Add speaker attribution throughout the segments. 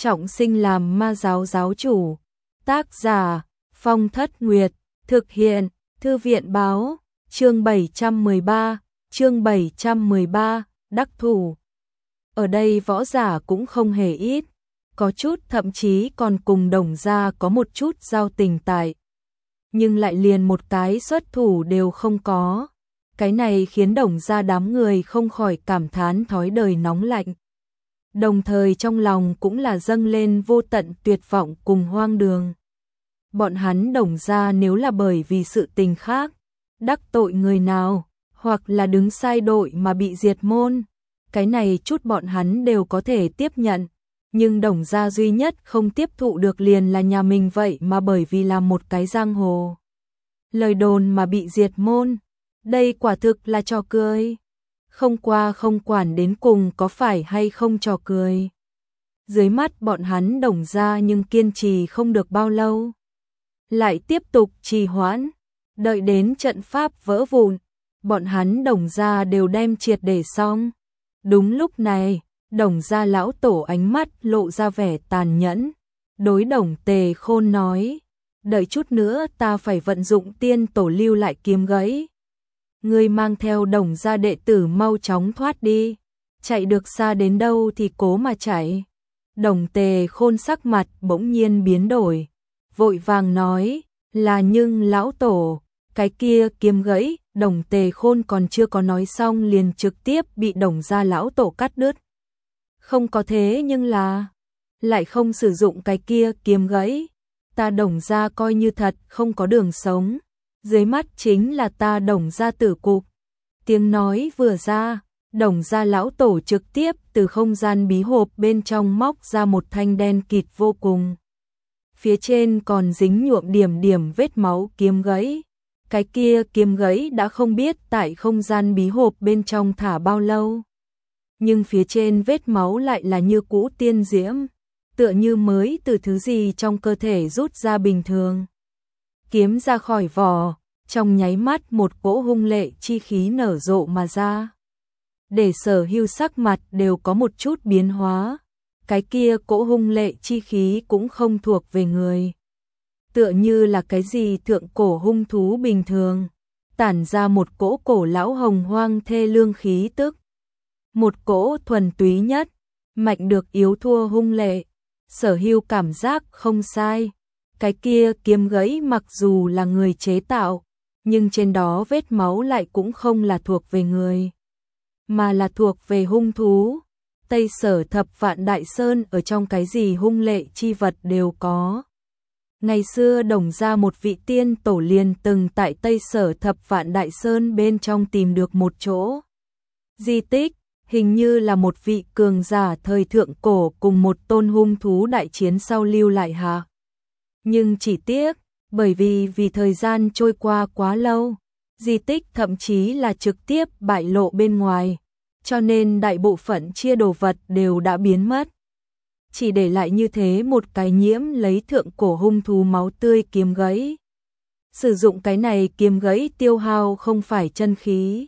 Speaker 1: trọng sinh làm ma giáo giáo chủ. Tác giả Phong Thất Nguyệt, thực hiện Thư viện báo, chương 713, đắc thủ. Ở đây võ giả cũng không hề ít, có chút thậm chí còn cùng Đồng gia có một chút giao tình tại. Nhưng lại liền một cái xuất thủ đều không có. Cái này khiến Đồng gia đám người không khỏi cảm thán thói đời nóng lạnh. Đồng thời trong lòng cũng là dâng lên vô tận tuyệt vọng cùng hoang đường. Bọn hắn Đồng gia nếu là bởi vì sự tình khác, đắc tội người nào, hoặc là đứng sai đội mà bị diệt môn, cái này chút bọn hắn đều có thể tiếp nhận. Nhưng Đồng gia duy nhất không tiếp thụ được liền là nhà mình vậy mà bởi vì là một cái giang hồ lời đồn mà bị diệt môn. Đây quả thực là trò cười. Không qua không quản đến cùng có phải hay không trò cười. Dưới mắt bọn hắn Đồng gia nhưng kiên trì không được bao lâu. Lại tiếp tục trì hoãn, đợi đến trận pháp vỡ vụn, bọn hắn Đồng gia đều đem triệt để xong. Đúng lúc này, Đồng gia lão tổ ánh mắt lộ ra vẻ tàn nhẫn, đối Đồng Tề Khôn nói, đợi chút nữa ta phải vận dụng tiên tổ lưu lại kiếm gãy. Ngươi mang theo Đồng gia đệ tử mau chóng thoát đi, chạy được xa đến đâu thì cố mà chạy. Đồng Tề Khôn sắc mặt bỗng nhiên biến đổi, vội vàng nói, là nhưng lão tổ, cái kia kiếm gãy. Đồng Tề Khôn còn chưa có nói xong liền trực tiếp bị Đồng gia lão tổ cắt đứt. Không có thế nhưng là, lại không sử dụng cái kia kiếm gãy, ta Đồng gia coi như thật không có đường sống, dưới mắt chính là ta Đồng gia tử cục. Tiếng nói vừa ra, Đồng gia lão tổ trực tiếp từ không gian bí hộp bên trong móc ra một thanh đen kịt vô cùng. Phía trên còn dính nhuộm điểm điểm vết máu kiếm gãy. Cái kia kiếm gãy đã không biết tại không gian bí hộp bên trong thả bao lâu. Nhưng phía trên vết máu lại là như cũ tiên diễm, tựa như mới từ thứ gì trong cơ thể rút ra bình thường. Kiếm ra khỏi vỏ, trong nháy mắt một cỗ hung lệ chi khí nở rộ mà ra. Để Sở Hưu sắc mặt đều có một chút biến hóa, cái kia cỗ hung lệ chi khí cũng không thuộc về người. Tựa như là cái gì thượng cổ hung thú bình thường, tản ra một cỗ cổ lão hồng hoang thê lương khí tức. Một cỗ thuần túy nhất, mạnh được yếu thua hung lệ. Sở Hưu cảm giác không sai, cái kia kiếm gãy mặc dù là người chế tạo, nhưng trên đó vết máu lại cũng không là thuộc về người, mà là thuộc về hung thú. Tây Sở Thập Vạn Đại Sơn ở trong cái gì hung lệ chi vật đều có. Ngày xưa Đồng gia một vị tiên tổ liền từng tại Tây Sở Thập Vạn Đại Sơn bên trong tìm được một chỗ di tích, hình như là một vị cường giả thời thượng cổ cùng một tôn hung thú đại chiến sau lưu lại hạ. Nhưng chỉ tiếc, bởi vì thời gian trôi qua quá lâu, di tích thậm chí là trực tiếp bại lộ bên ngoài, cho nên đại bộ phận chia đồ vật đều đã biến mất. Chỉ để lại như thế một cái nhiễm lấy thượng cổ hung thú máu tươi kiếm gãy. Sử dụng cái này kiếm gãy tiêu hao không phải chân khí,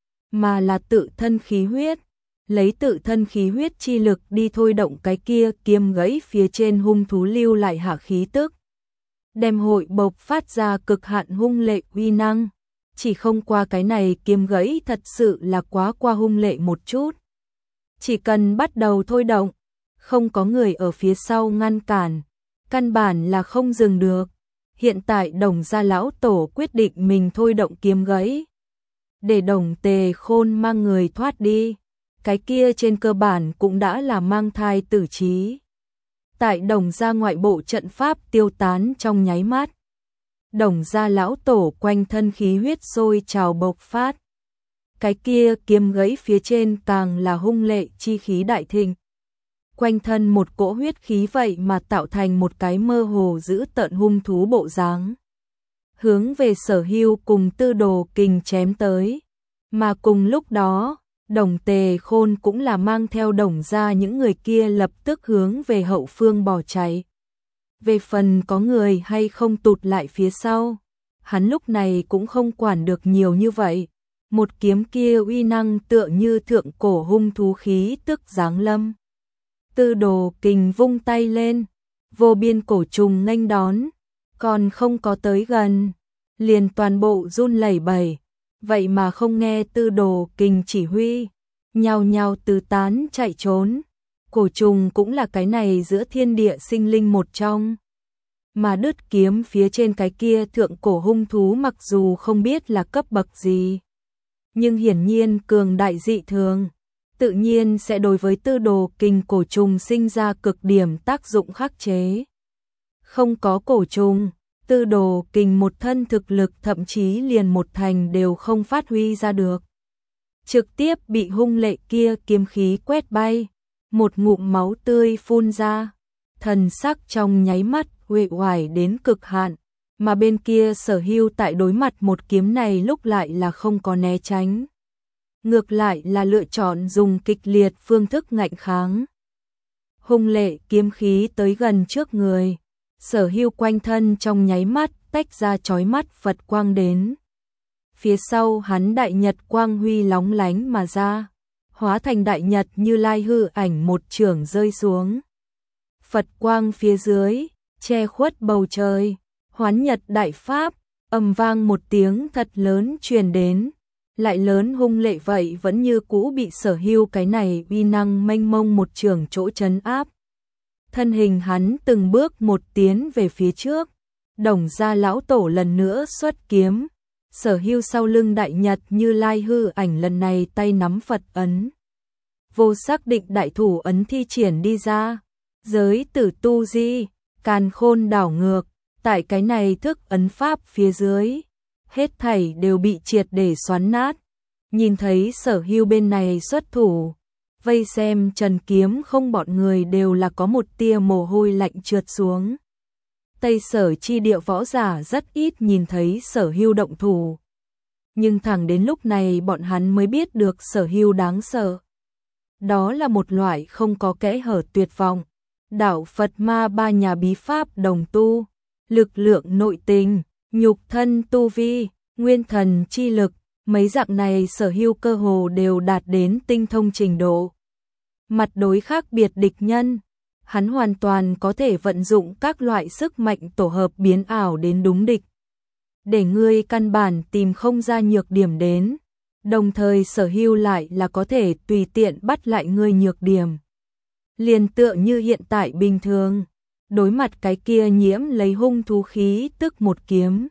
Speaker 1: mà là tự thân khí huyết, lấy tự thân khí huyết chi lực đi thôi động cái kia kiếm gãy phía trên hung thú lưu lại hạ khí tức. Đem hội bộc phát ra cực hạn hung lệ uy năng, chỉ không qua cái này kiếm gãy thật sự là quá qua hung lệ một chút. Chỉ cần bắt đầu thôi động, không có người ở phía sau ngăn cản, căn bản là không dừng được. Hiện tại Đồng gia lão tổ quyết định mình thôi động kiếm gãy, để Đồng Tề Khôn mang người thoát đi, cái kia trên cơ bản cũng đã là mang thai tử trí. Tại Đồng gia ngoại bộ trận pháp tiêu tán trong nháy mắt, Đồng gia lão tổ quanh thân khí huyết sôi trào bộc phát. Cái kia kiếm gãy phía trên càng là hung lệ chi khí đại thịnh. Quanh thân một cỗ huyết khí vậy mà tạo thành một cái mơ hồ dữ tợn hung thú bộ dáng, hướng về Sở Hưu cùng Tư Đồ Kình chém tới. Mà cùng lúc đó, Đồng Tề Khôn cũng là mang theo Đồng gia những người kia lập tức hướng về hậu phương bỏ chạy. Về phần có người hay không tụt lại phía sau, hắn lúc này cũng không quản được nhiều như vậy. Một kiếm kia uy năng tựa như thượng cổ hung thú khí tức giáng lâm. Tư Đồ Kình vung tay lên, vô biên cổ trùng nghênh đón, còn không có tới gần, liền toàn bộ run lẩy bẩy, vậy mà không nghe Tư Đồ Kình chỉ huy, nhao nhao tứ tán chạy trốn. Cổ trùng cũng là cái này giữa thiên địa sinh linh một trong. Mà đứt kiếm phía trên cái kia thượng cổ hung thú mặc dù không biết là cấp bậc gì, nhưng hiển nhiên cường đại dị thường, tự nhiên sẽ đối với Tư Đồ Kình cổ trùng sinh ra cực điểm tác dụng khắc chế. Không có cổ trùng, Tư Đồ Kình một thân thực lực thậm chí liền một thành đều không phát huy ra được. Trực tiếp bị hung lệ kia kiếm khí quét bay, một ngụm máu tươi phun ra, thần sắc trong nháy mắt uể oải đến cực hạn, mà bên kia Sở Hưu tại đối mặt một kiếm này lúc lại là không có né tránh. Ngược lại là lựa chọn dùng kịch liệt phương thức ngạnh kháng. Hung lệ kiếm khí tới gần trước người, Sở Hưu quanh thân trong nháy mắt tách ra chói mắt Phật quang đến. Phía sau hắn đại nhật quang huy lóng lánh mà ra, hóa thành đại nhật Như Lai hư ảnh một chưởng rơi xuống. Phật quang phía dưới, che khuất bầu trời, hoán nhật đại pháp, ầm vang một tiếng thật lớn truyền đến. Lại lớn hung lệ vậy vẫn như cũ bị Sở Hưu cái này uy năng mênh mông một chưởng chỗ trấn áp. Thân hình hắn từng bước một tiến về phía trước, Đồng gia lão tổ lần nữa xuất kiếm. Sở Hưu sau lưng đại nhật Như Lai hư ảnh lần này tay nắm Phật ấn. Vô xác định đại thủ ấn thi triển đi ra, giới tử tu di, càn khôn đảo ngược, tại cái này thức ấn pháp phía dưới, hết thảy đều bị triệt để xoắn nát. Nhìn thấy Sở Hưu bên này xuất thủ, vây xem Trần Kiếm Không bọn người đều là có một tia mồ hôi lạnh trượt xuống. Tây Sở chi địa võ giả rất ít nhìn thấy Sở Hưu động thủ, nhưng thẳng đến lúc này bọn hắn mới biết được Sở Hưu đáng sợ. Đó là một loại không có kẽ hở tuyệt vọng, đạo Phật ma ba nhà bí pháp đồng tu, lực lượng nội tình, nhục thân tu vi, nguyên thần chi lực, mấy dạng này Sở Hưu cơ hồ đều đạt đến tinh thông trình độ. Mặt đối khác biệt địch nhân, hắn hoàn toàn có thể vận dụng các loại sức mạnh tổ hợp biến ảo đến đúng địch, để ngươi căn bản tìm không ra nhược điểm đến, đồng thời Sở Hưu lại là có thể tùy tiện bắt lại ngươi nhược điểm. Liền tựa như hiện tại bình thường, đối mặt cái kia nhiễm lấy hung thú khí tức một kiếm.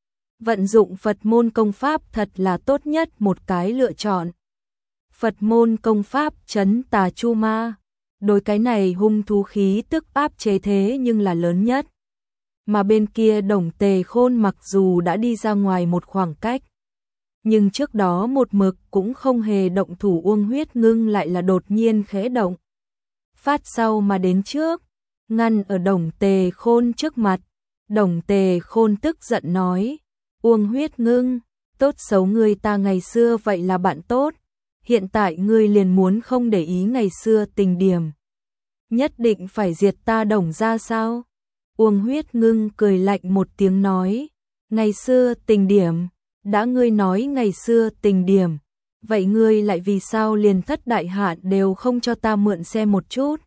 Speaker 1: Vận dụng Phật môn công pháp thật là tốt nhất một cái lựa chọn. Phật môn công pháp trấn tà chu ma, đối cái này hung thú khí tức áp chế thế nhưng là lớn nhất. Mà bên kia Đồng Tề Khôn mặc dù đã đi ra ngoài một khoảng cách, nhưng trước đó một mực cũng không hề động thủ. Uông Huyết Ngưng lại là đột nhiên khẽ động, phát sau mà đến trước, ngăn ở Đồng Tề Khôn trước mặt. Đồng Tề Khôn tức giận nói: Uông Huyết Ngưng, tốt xấu ngươi ta ngày xưa vậy là bạn tốt, hiện tại ngươi liền muốn không để ý ngày xưa tình điểm, nhất định phải diệt ta Đồng gia sao? Uông Huyết Ngưng cười lạnh một tiếng nói: ngày xưa tình điểm, đã ngươi nói ngày xưa tình điểm, vậy ngươi lại vì sao liền thất đại hạn đều không cho ta mượn xem một chút?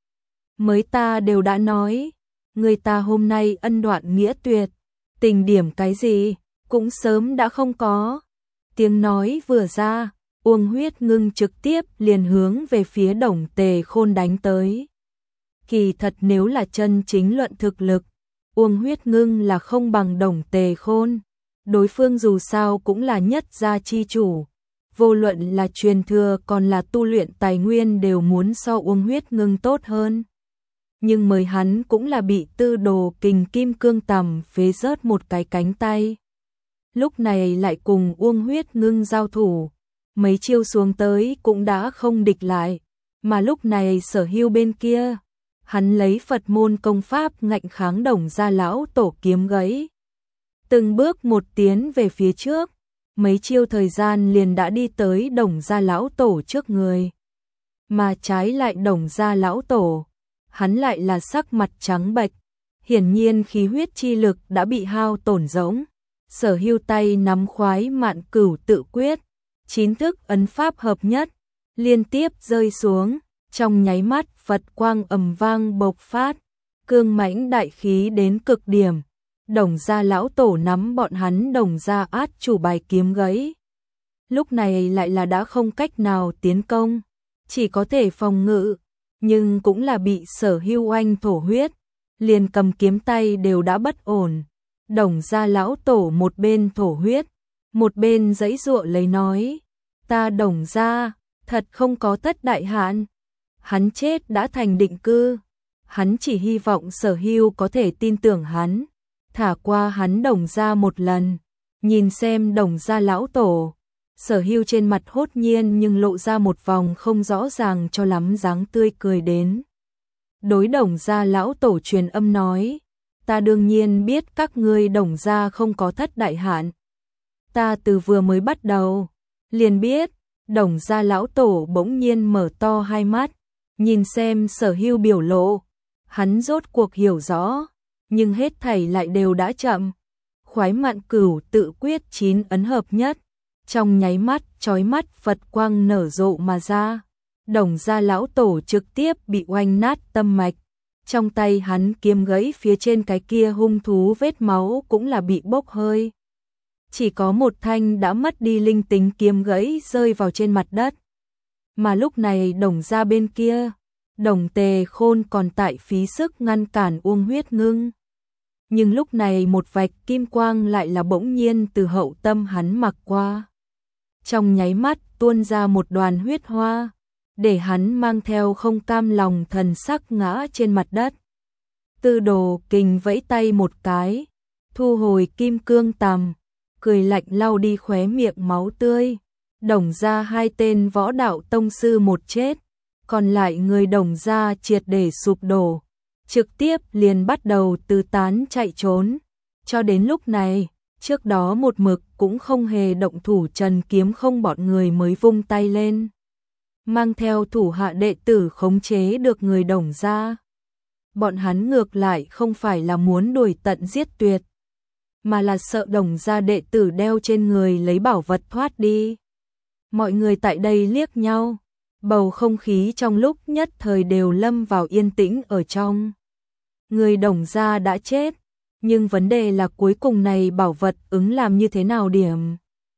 Speaker 1: Mới ta đều đã nói, người ta hôm nay ân đoạn nghĩa tuyệt, tình điểm cái gì, cũng sớm đã không có. Tiếng nói vừa ra, Uông Huyết Ngưng trực tiếp liền hướng về phía Đồng Tề Khôn đánh tới. Kỳ thật nếu là chân chính luận thực lực, Uông Huyết Ngưng là không bằng Đồng Tề Khôn. Đối phương dù sao cũng là nhất gia chi chủ, vô luận là truyền thừa còn là tu luyện tài nguyên đều muốn so Uông Huyết Ngưng tốt hơn. Nhưng mới hắn cũng là bị Tư Đồ Kình kim cương tầm phế rớt một cái cánh tay. Lúc này lại cùng Uông Huyết Ngưng giao thủ, mấy chiêu xuống tới cũng đã không địch lại, mà lúc này Sở Hưu bên kia, hắn lấy Phật môn công pháp ngạnh kháng Đồng gia lão tổ kiếm gãy. Từng bước một tiến về phía trước, mấy chiêu thời gian liền đã đi tới Đồng gia lão tổ trước người. Mà trái lại Đồng gia lão tổ, hắn lại là sắc mặt trắng bệch, hiển nhiên khí huyết chi lực đã bị hao tổn rỗng. Sở Hưu tay nắm khoái mạn cửu tự quyết, 9 thức ấn pháp hợp nhất, liên tiếp rơi xuống, Trong nháy mắt Phật quang ầm vang bộc phát, cương mãnh đại khí đến cực điểm. Đồng gia lão tổ nắm bọn hắn Đồng gia át chủ bài kiếm gãy. Lúc này lại là đã không cách nào tiến công, chỉ có thể phòng ngự, nhưng cũng là bị Sở Hưu oanh thổ huyết, liền cầm kiếm tay đều đã bất ổn. Đồng gia lão tổ một bên thổ huyết, một bên giãy giụa lấy nói, ta Đồng gia thật không có thất đại hạn, hắn chết đã thành định cư, hắn chỉ hy vọng Sở Hưu có thể tin tưởng hắn, thả qua hắn Đồng gia một lần. Nhìn xem Đồng gia lão tổ, Sở Hưu trên mặt hốt nhiên nhưng lộ ra một vòng không rõ ràng cho lắm dáng tươi cười đến. Đối Đồng gia lão tổ truyền âm nói, ta đương nhiên biết các ngươi Đồng gia không có thất đại hạn. Ta từ vừa mới bắt đầu, liền biết. Đồng gia lão tổ bỗng nhiên mở to hai mắt, nhìn xem Sở Hưu biểu lộ, hắn rốt cuộc hiểu rõ, nhưng hết thảy lại đều đã chậm. Khoái mạn cửu tự quyết 9 ấn hợp nhất, trong nháy mắt chói mắt Phật quang nở rộ mà ra. Đồng gia lão tổ trực tiếp bị oanh nát tâm mạch, trong tay hắn kiếm gãy phía trên cái kia hung thú vết máu cũng là bị bốc hơi. Chỉ có một thanh đã mất đi linh tính kiếm gãy rơi vào trên mặt đất. Mà lúc này Đồng gia bên kia, Đồng Tề Khôn còn tại phí sức ngăn cản Uông Huyết Ngưng. Nhưng lúc này một vạch kim quang lại là bỗng nhiên từ hậu tâm hắn mặc qua. Trong nháy mắt tuôn ra một đoàn huyết hoa, để hắn mang theo không cam lòng thần sắc ngã trên mặt đất. Tư Đồ Kình vẫy tay một cái, thu hồi kim cương tằm, cười lạnh lau đi khóe miệng máu tươi. Đồng gia hai tên võ đạo tông sư một chết, còn lại người Đồng gia triệt để sụp đổ, trực tiếp liền bắt đầu tứ tán chạy trốn. Cho đến lúc này, trước đó một mực cũng không hề động thủ Trần Kiếm Không bọn người mới vung tay lên, mang theo thủ hạ đệ tử khống chế được người Đồng gia. Bọn hắn ngược lại không phải là muốn đuổi tận giết tuyệt, mà là sợ Đồng gia đệ tử đeo trên người lấy bảo vật thoát đi. Mọi người tại đây liếc nhau, bầu không khí trong lúc nhất thời đều lâm vào yên tĩnh ở trong. Người Đồng gia đã chết, nhưng vấn đề là cuối cùng này bảo vật ứng làm như thế nào điểm.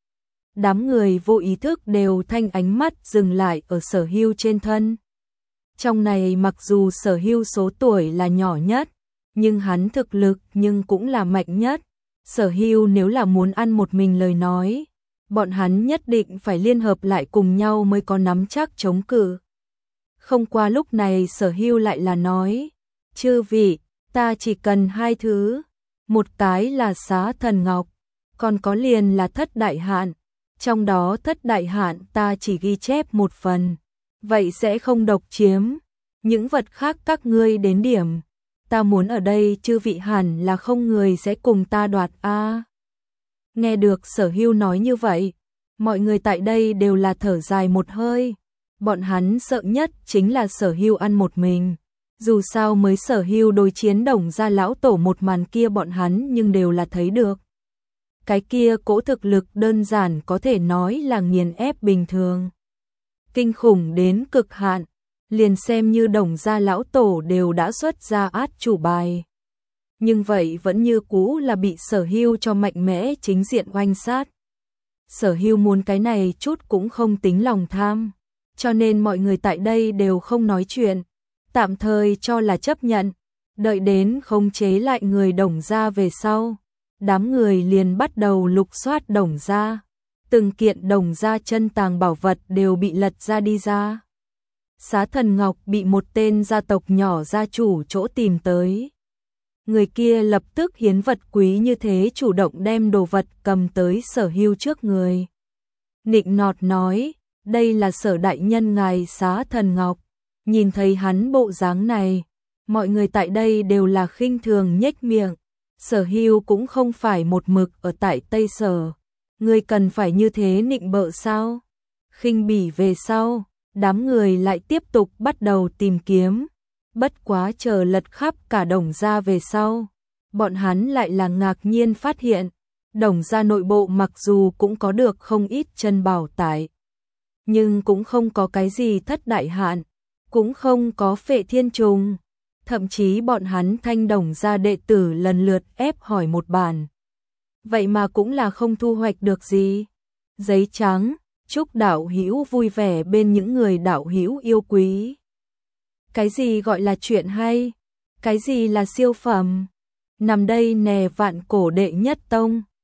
Speaker 1: Đám người vô ý thức đều thanh ánh mắt dừng lại ở Sở Hưu trên thân. Trong này mặc dù Sở Hưu số tuổi là nhỏ nhất, nhưng hắn thực lực nhưng cũng là mạnh nhất. Sở Hưu nếu là muốn ăn một mình lời nói, bọn hắn nhất định phải liên hợp lại cùng nhau mới có nắm chắc chống cự. Không qua lúc này Sở Hưu lại là nói, chư vị, ta chỉ cần hai thứ, một cái là Xá Thần Ngọc, còn có liền là thất đại hạn, trong đó thất đại hạn ta chỉ ghi chép một phần, vậy sẽ không độc chiếm, những vật khác các ngươi đến điểm, ta muốn ở đây chư vị hẳn là không người sẽ cùng ta đoạt a. Nghe được Sở Hưu nói như vậy, mọi người tại đây đều là thở dài một hơi, bọn hắn sợ nhất chính là Sở Hưu ăn một mình. Dù sao mới Sở Hưu đối chiến Đồng gia lão tổ một màn kia bọn hắn nhưng đều là thấy được. Cái kia cỗ thực lực đơn giản có thể nói là nghiền ép bình thường. Kinh khủng đến cực hạn, liền xem như Đồng gia lão tổ đều đã xuất ra át chủ bài. Nhưng vậy vẫn như cũ là bị Sở Hưu cho mạnh mẽ chính diện oanh sát. Sở Hưu muốn cái này chút cũng không tính lòng tham, cho nên mọi người tại đây đều không nói chuyện. Tạm thời cho là chấp nhận, đợi đến khống chế lại người Đồng gia về sau, đám người liền bắt đầu lục soát Đồng gia. Từng kiện Đồng gia chân tàng bảo vật đều bị lật ra đi ra. Xá Thần Ngọc bị một tên gia tộc nhỏ gia chủ chỗ tìm tới. Người kia lập tức hiến vật quý như thế chủ động đem đồ vật cầm tới Sở Hưu trước người. Nịnh nọt nói, đây là Sở đại nhân ngài Xá Thần Ngọc. Nhìn thấy hắn bộ dáng này, mọi người tại đây đều là khinh thường nhếch miệng. Sở Hưu cũng không phải một mực ở tại Tây Sở, ngươi cần phải như thế nịnh bợ sao? Khinh bỉ về sau, đám người lại tiếp tục bắt đầu tìm kiếm. Bất quá chờ lật khắp cả Đồng gia về sau, bọn hắn lại là ngạc nhiên phát hiện, Đồng gia nội bộ mặc dù cũng có được không ít chân bảo tải, nhưng cũng không có cái gì thất đại hạn. cũng không có Phệ Thiên Trùng, thậm chí bọn hắn Thanh Đồng gia đệ tử lần lượt ép hỏi một bản. Vậy mà cũng là không thu hoạch được gì. Giấy trắng, chúc đạo hữu vui vẻ bên những người đạo hữu yêu quý. Cái gì gọi là chuyện hay? Cái gì là siêu phẩm? Nằm đây nè Vạn Cổ đệ nhất tông.